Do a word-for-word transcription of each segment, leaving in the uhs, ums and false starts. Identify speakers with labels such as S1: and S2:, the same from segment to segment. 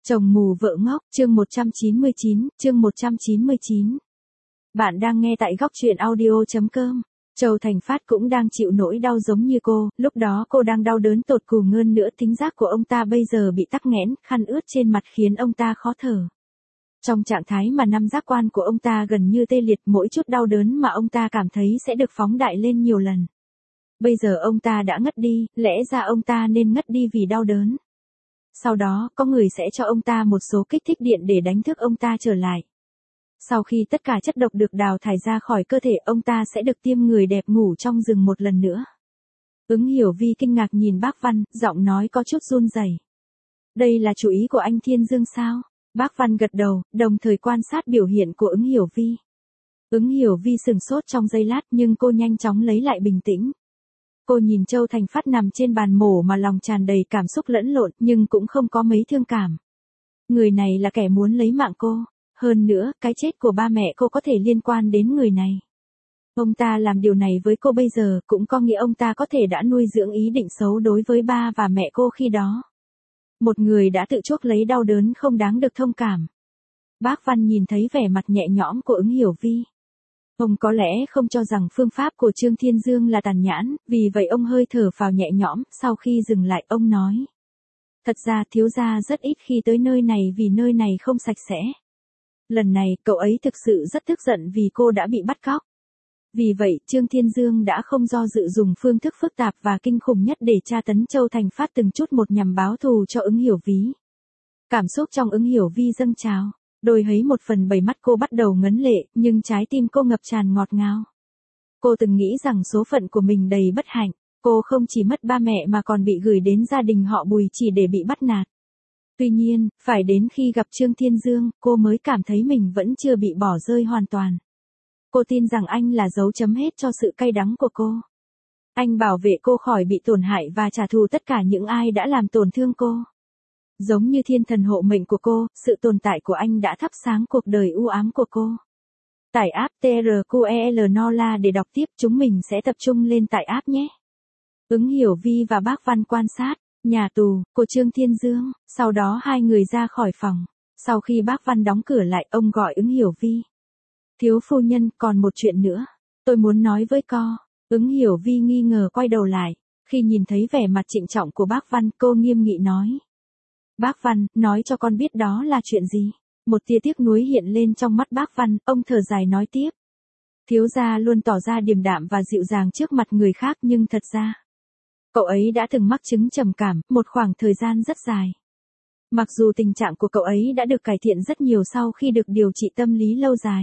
S1: Chồng mù vợ ngốc, chương một trăm chín mươi chín, chương một trăm chín mươi chín. Bạn đang nghe tại góc truyện audio chấm com. Châu Thành Phát cũng đang chịu nỗi đau giống như cô, lúc đó cô đang đau đớn tột cùng hơn nữa, thính giác của ông ta bây giờ bị tắc nghẽn, khăn ướt trên mặt khiến ông ta khó thở. Trong trạng thái mà năm giác quan của ông ta gần như tê liệt, mỗi chút đau đớn mà ông ta cảm thấy sẽ được phóng đại lên nhiều lần. Bây giờ ông ta đã ngất đi, lẽ ra ông ta nên ngất đi vì đau đớn. Sau đó, có người sẽ cho ông ta một số kích thích điện để đánh thức ông ta trở lại. Sau khi tất cả chất độc được đào thải ra khỏi cơ thể, ông ta sẽ được tiêm người đẹp ngủ trong rừng một lần nữa. Ứng Hiểu Vi kinh ngạc nhìn Bác Văn, giọng nói có chút run rẩy. Đây là chủ ý của anh Thiên Dương sao? Bác Văn gật đầu, đồng thời quan sát biểu hiện của Ứng Hiểu Vi. Ứng Hiểu Vi sừng sốt trong giây lát, nhưng cô nhanh chóng lấy lại bình tĩnh. Cô nhìn Châu Thành Phát nằm trên bàn mổ mà lòng tràn đầy cảm xúc lẫn lộn, nhưng cũng không có mấy thương cảm. Người này là kẻ muốn lấy mạng cô. Hơn nữa, cái chết của ba mẹ cô có thể liên quan đến người này. Ông ta làm điều này với cô bây giờ, cũng có nghĩa ông ta có thể đã nuôi dưỡng ý định xấu đối với ba và mẹ cô khi đó. Một người đã tự chuốc lấy đau đớn không đáng được thông cảm. Bác Văn nhìn thấy vẻ mặt nhẹ nhõm của Ứng Hiểu Vi. Ông có lẽ không cho rằng phương pháp của Trương Thiên Dương là tàn nhẫn, vì vậy ông hơi thở phào nhẹ nhõm, sau khi dừng lại ông nói. Thật ra thiếu gia rất ít khi tới nơi này vì nơi này không sạch sẽ. Lần này cậu ấy thực sự rất tức giận vì cô đã bị bắt cóc. Vì vậy Trương Thiên Dương đã không do dự dùng phương thức phức tạp và kinh khủng nhất để tra tấn Châu Thành Phát từng chút một nhằm báo thù cho Ứng Hiểu Vi. Cảm xúc trong Ứng Hiểu Vi dâng trào. Đôi hấy một phần bảy mắt cô bắt đầu ngấn lệ, nhưng trái tim cô ngập tràn ngọt ngào. Cô từng nghĩ rằng số phận của mình đầy bất hạnh, cô không chỉ mất ba mẹ mà còn bị gửi đến gia đình họ Bùi chỉ để bị bắt nạt. Tuy nhiên, phải đến khi gặp Trương Thiên Dương, cô mới cảm thấy mình vẫn chưa bị bỏ rơi hoàn toàn. Cô tin rằng anh là dấu chấm hết cho sự cay đắng của cô. Anh bảo vệ cô khỏi bị tổn hại và trả thù tất cả những ai đã làm tổn thương cô. Giống như thiên thần hộ mệnh của cô, sự tồn tại của anh đã thắp sáng cuộc đời u ám của cô. Tải app tê rờ quy lờ Nola để đọc tiếp, chúng mình sẽ tập trung lên tải app nhé. Ứng Hiểu Vi và Bác Văn quan sát nhà tù của Trương Thiên Dương, sau đó hai người ra khỏi phòng. Sau khi Bác Văn đóng cửa lại, ông gọi Ứng Hiểu Vi. Thiếu phu nhân, còn một chuyện nữa, tôi muốn nói với co. Ứng Hiểu Vi nghi ngờ quay đầu lại, khi nhìn thấy vẻ mặt trịnh trọng của Bác Văn, cô nghiêm nghị nói. Bác Văn, nói cho con biết đó là chuyện gì? Một tia tiếc nuối hiện lên trong mắt Bác Văn, ông thở dài nói tiếp. Thiếu gia luôn tỏ ra điềm đạm và dịu dàng trước mặt người khác, nhưng thật ra, cậu ấy đã từng mắc chứng trầm cảm, một khoảng thời gian rất dài. Mặc dù tình trạng của cậu ấy đã được cải thiện rất nhiều sau khi được điều trị tâm lý lâu dài.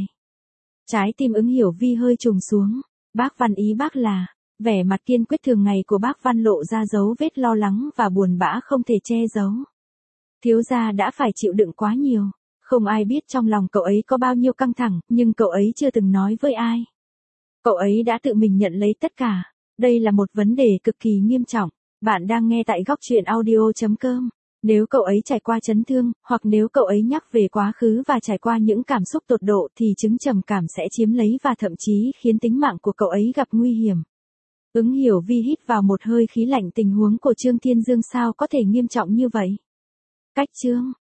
S1: Trái tim Ứng Hiểu Vi hơi trùng xuống. Bác Văn ý bác là, vẻ mặt kiên quyết thường ngày của Bác Văn lộ ra dấu vết lo lắng và buồn bã không thể che giấu. Thiếu gia đã phải chịu đựng quá nhiều. Không ai biết trong lòng cậu ấy có bao nhiêu căng thẳng, nhưng cậu ấy chưa từng nói với ai. Cậu ấy đã tự mình nhận lấy tất cả. Đây là một vấn đề cực kỳ nghiêm trọng. Bạn đang nghe tại góc truyện audio chấm com. Nếu cậu ấy trải qua chấn thương, hoặc nếu cậu ấy nhắc về quá khứ và trải qua những cảm xúc tột độ thì chứng trầm cảm sẽ chiếm lấy và thậm chí khiến tính mạng của cậu ấy gặp nguy hiểm. Ứng Hiểu Vi hít vào một hơi khí lạnh, tình huống của Trương Thiên Dương sao có thể nghiêm trọng như vậy? Cách chương